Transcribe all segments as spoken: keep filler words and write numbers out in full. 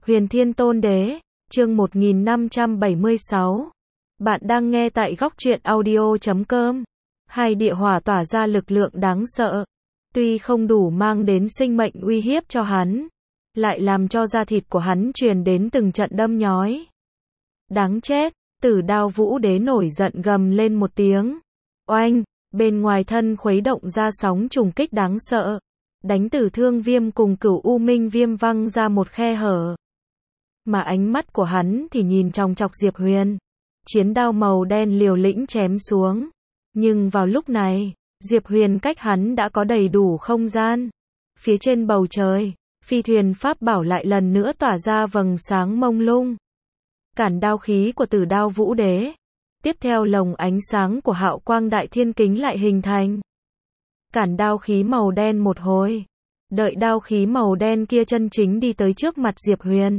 Huyền Thiên Tôn Đế, chương một nghìn năm trăm bảy mươi sáu. Bạn đang nghe tại góc truyện audio chấm com. Hai địa hỏa tỏa ra lực lượng đáng sợ. Tuy không đủ mang đến sinh mệnh uy hiếp cho hắn, lại làm cho da thịt của hắn truyền đến từng trận đâm nhói. Đáng chết, Tử Đao Vũ Đế nổi giận gầm lên một tiếng. Oanh, bên ngoài thân khuấy động ra sóng trùng kích đáng sợ. Đánh Tử Thương Viêm cùng Cửu U Minh Viêm văng ra một khe hở. Mà ánh mắt của hắn thì nhìn chòng chọc Diệp Huyền. Chiến đao màu đen liều lĩnh chém xuống. Nhưng vào lúc này, Diệp Huyền cách hắn đã có đầy đủ không gian. Phía trên bầu trời, phi thuyền pháp bảo lại lần nữa tỏa ra vầng sáng mông lung. Cản đao khí của Tử Đao Vũ Đế. Tiếp theo lồng ánh sáng của Hạo Quang Đại Thiên Kính lại hình thành. Cản đao khí màu đen một hồi. Đợi đao khí màu đen kia chân chính đi tới trước mặt Diệp Huyền.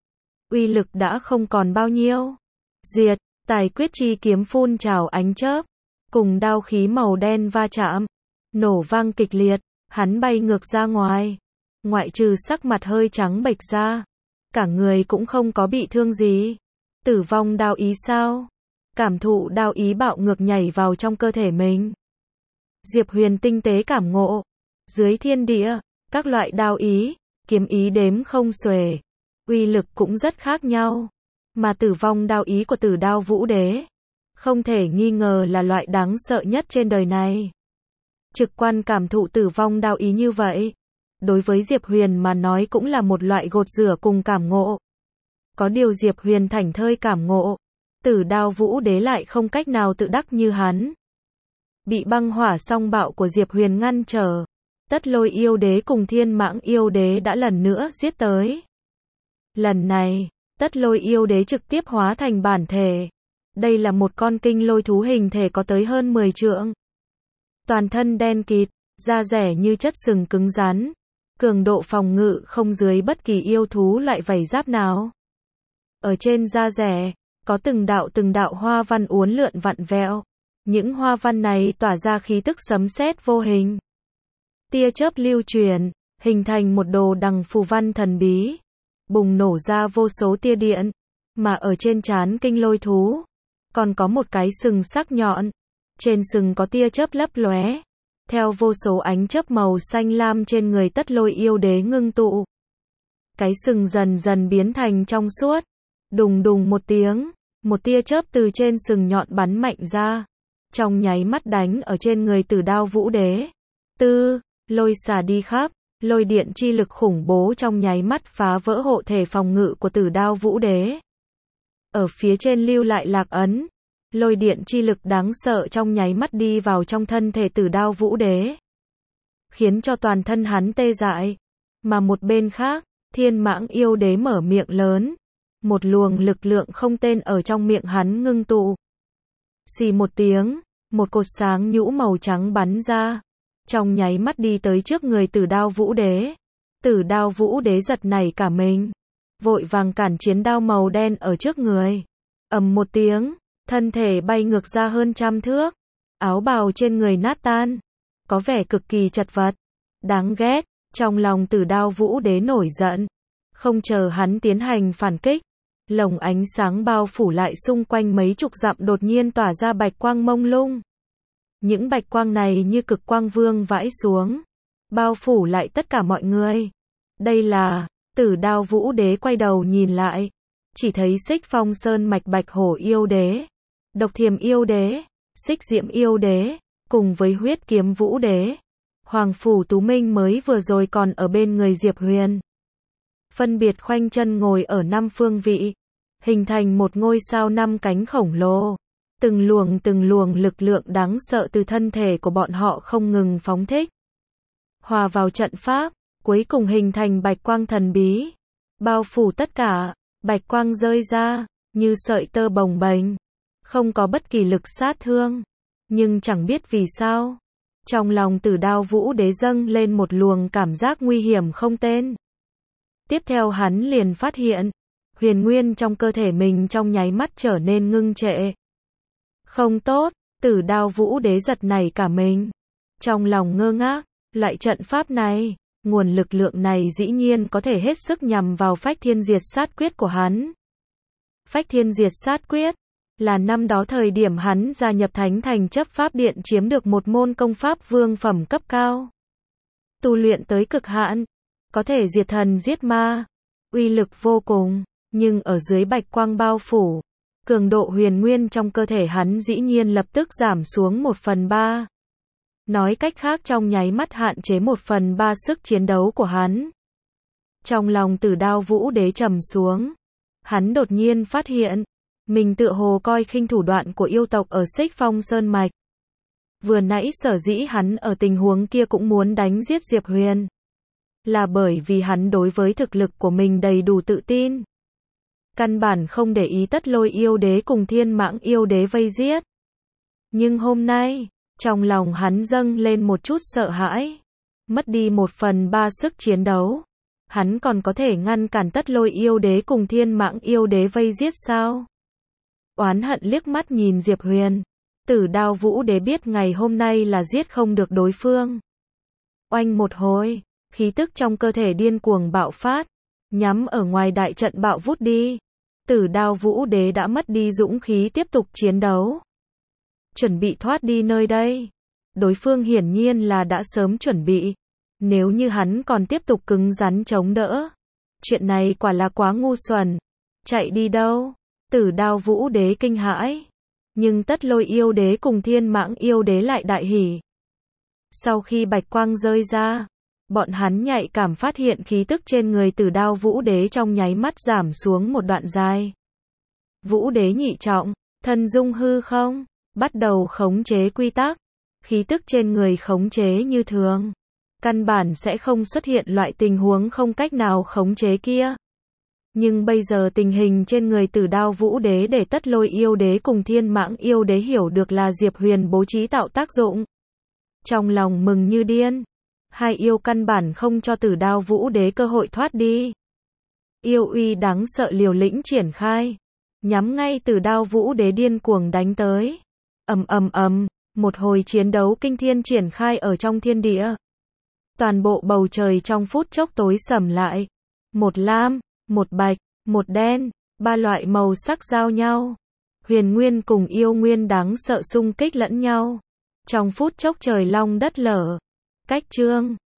Uy lực đã không còn bao nhiêu. Diệt, tài quyết chi kiếm phun trào ánh chớp. Cùng đao khí màu đen va chạm. Nổ vang kịch liệt, hắn bay ngược ra ngoài. Ngoại trừ sắc mặt hơi trắng bệch ra. Cả người cũng không có bị thương gì. Tử vong đao ý sao? Cảm thụ đao ý bạo ngược nhảy vào trong cơ thể mình. Diệp Huyền tinh tế cảm ngộ. Dưới thiên địa, các loại đao ý, kiếm ý đếm không xuể. Uy lực cũng rất khác nhau. Mà tử vong đao ý của Tử Đao Vũ Đế, không thể nghi ngờ là loại đáng sợ nhất trên đời này. Trực quan cảm thụ tử vong đao ý như vậy, đối với Diệp Huyền mà nói cũng là một loại gột rửa cùng cảm ngộ. Có điều Diệp Huyền thảnh thơi cảm ngộ, Tử Đao Vũ Đế lại không cách nào tự đắc như hắn. Bị băng hỏa song bạo của Diệp Huyền ngăn trở, Tất Lôi Yêu Đế cùng Thiên Mãng Yêu Đế đã lần nữa giết tới. Lần này, Tất Lôi Yêu Đế trực tiếp hóa thành bản thể. Đây là một con kinh lôi thú hình thể có tới hơn mười trượng. Toàn thân đen kịt, da rẻ như chất sừng cứng rắn. Cường độ phòng ngự không dưới bất kỳ yêu thú loại vảy giáp nào. Ở trên da rẻ, có từng đạo từng đạo hoa văn uốn lượn vặn vẹo. Những hoa văn này tỏa ra khí tức sấm sét vô hình. Tia chớp lưu truyền, hình thành một đồ đằng phù văn thần bí. Bùng nổ ra vô số tia điện. Mà ở trên trán kinh lôi thú, còn có một cái sừng sắc nhọn. Trên sừng có tia chớp lấp lóe. Theo vô số ánh chớp màu xanh lam trên người Tất Lôi Yêu Đế ngưng tụ. Cái sừng dần dần biến thành trong suốt. Đùng đùng một tiếng, một tia chớp từ trên sừng nhọn bắn mạnh ra. Trong nháy mắt đánh ở trên người Tử Đao Vũ Đế. Tư, lôi xả đi khắp, lôi điện chi lực khủng bố trong nháy mắt phá vỡ hộ thể phòng ngự của Tử Đao Vũ Đế. Ở phía trên lưu lại lạc ấn. Lôi điện chi lực đáng sợ trong nháy mắt đi vào trong thân thể Tử Đao Vũ Đế. Khiến cho toàn thân hắn tê dại. Mà một bên khác, Thiên Mãng Yêu Đế mở miệng lớn. Một luồng lực lượng không tên ở trong miệng hắn ngưng tụ. Xì một tiếng, một cột sáng nhũ màu trắng bắn ra. Trong nháy mắt đi tới trước người Tử Đao Vũ Đế. Tử Đao Vũ Đế giật nảy cả mình. Vội vàng cản chiến đao màu đen ở trước người. Ầm một tiếng, thân thể bay ngược ra hơn trăm thước. Áo bào trên người nát tan. Có vẻ cực kỳ chật vật. Đáng ghét, trong lòng Tử Đao Vũ Đế nổi giận. Không chờ hắn tiến hành phản kích. Lồng ánh sáng bao phủ lại xung quanh mấy chục dặm đột nhiên tỏa ra bạch quang mông lung. Những bạch quang này như cực quang vương vãi xuống. Bao phủ lại tất cả mọi người. Đây là, Tử Đao Vũ Đế quay đầu nhìn lại. Chỉ thấy Xích Phong Sơn Mạch Bạch Hổ Yêu Đế, Độc Thiềm Yêu Đế, Xích Diễm Yêu Đế, cùng với Huyết Kiếm Vũ Đế. Hoàng Phủ Tú Minh mới vừa rồi còn ở bên người Diệp Huyền. Phân biệt khoanh chân ngồi ở năm phương vị. Hình thành một ngôi sao năm cánh khổng lồ. Từng luồng từng luồng lực lượng đáng sợ từ thân thể của bọn họ không ngừng phóng thích. Hòa vào trận pháp, cuối cùng hình thành bạch quang thần bí. Bao phủ tất cả, bạch quang rơi ra, như sợi tơ bồng bềnh. Không có bất kỳ lực sát thương. Nhưng chẳng biết vì sao. Trong lòng Tử Đao Vũ Đế dâng lên một luồng cảm giác nguy hiểm không tên. Tiếp theo hắn liền phát hiện. Huyền nguyên trong cơ thể mình trong nháy mắt trở nên ngưng trệ. Không tốt, Tử Đao Vũ Đế giật nảy cả mình. Trong lòng ngơ ngác, loại trận pháp này, Nguồn lực lượng này dĩ nhiên có thể hết sức nhằm vào phách thiên diệt sát quyết của hắn. Phách thiên diệt sát quyết là năm đó thời điểm hắn gia nhập Thánh Thành chấp pháp điện chiếm được một môn công pháp vương phẩm cấp cao. Tu luyện tới cực hạn, có thể diệt thần giết ma, uy lực vô cùng, nhưng ở dưới bạch quang bao phủ, cường độ huyền nguyên trong cơ thể hắn dĩ nhiên lập tức giảm xuống một phần ba. Nói cách khác trong nháy mắt hạn chế một phần ba sức chiến đấu của hắn. Trong lòng Tử Đao Vũ Đế trầm xuống, hắn đột nhiên phát hiện, mình tựa hồ coi khinh thủ đoạn của yêu tộc ở Xích Phong Sơn Mạch. Vừa nãy sở dĩ hắn ở tình huống kia cũng muốn đánh giết Diệp Huyền, là bởi vì hắn đối với thực lực của mình đầy đủ tự tin. Căn bản không để ý Tất Lôi yêu đế cùng Thiên Mãng yêu đế vây giết. Nhưng hôm nay, trong lòng hắn dâng lên một chút sợ hãi. Mất đi một phần ba sức chiến đấu, hắn còn có thể ngăn cản Tất Lôi yêu đế cùng Thiên Mãng yêu đế vây giết sao? Oán hận liếc mắt nhìn Diệp Huyền. Tử Đao Vũ Đế biết ngày hôm nay là giết không được đối phương. Oanh một hồi, khí tức trong cơ thể điên cuồng bạo phát, nhắm ở ngoài đại trận bạo vút đi. Tử Đao Vũ Đế đã mất đi dũng khí tiếp tục chiến đấu. Chuẩn bị thoát đi nơi đây. Đối phương hiển nhiên là đã sớm chuẩn bị. Nếu như hắn còn tiếp tục cứng rắn chống đỡ, chuyện này quả là quá ngu xuẩn. Chạy đi đâu? Tử Đao Vũ Đế kinh hãi. Nhưng Tất Lôi yêu đế cùng Thiên Mãng yêu đế lại đại hỉ. Sau khi bạch quang rơi ra, bọn hắn nhạy cảm phát hiện khí tức trên người Tử Đao Vũ Đế trong nháy mắt giảm xuống một đoạn dài. Vũ Đế nhị trọng, thân dung hư không, bắt đầu khống chế quy tắc. Khí tức trên người khống chế như thường, căn bản sẽ không xuất hiện loại tình huống không cách nào khống chế kia. Nhưng bây giờ tình hình trên người Tử Đao Vũ Đế để Tất Lôi yêu đế cùng Thiên Mãng yêu đế hiểu được là Diệp Huyền bố trí tạo tác dụng. Trong lòng mừng như điên, hai yêu căn bản không cho Tử Đao Vũ Đế cơ hội thoát đi. Yêu uy đáng sợ liều lĩnh triển khai, nhắm ngay Tử Đao Vũ Đế điên cuồng đánh tới. Ầm ầm ầm, một hồi chiến đấu kinh thiên triển khai ở trong thiên địa. Toàn bộ bầu trời trong phút chốc tối sầm lại. Một lam, một bạch, một đen, ba loại màu sắc giao nhau. Huyền nguyên cùng yêu nguyên đáng sợ xung kích lẫn nhau. Trong phút chốc trời long đất lở. Cách chương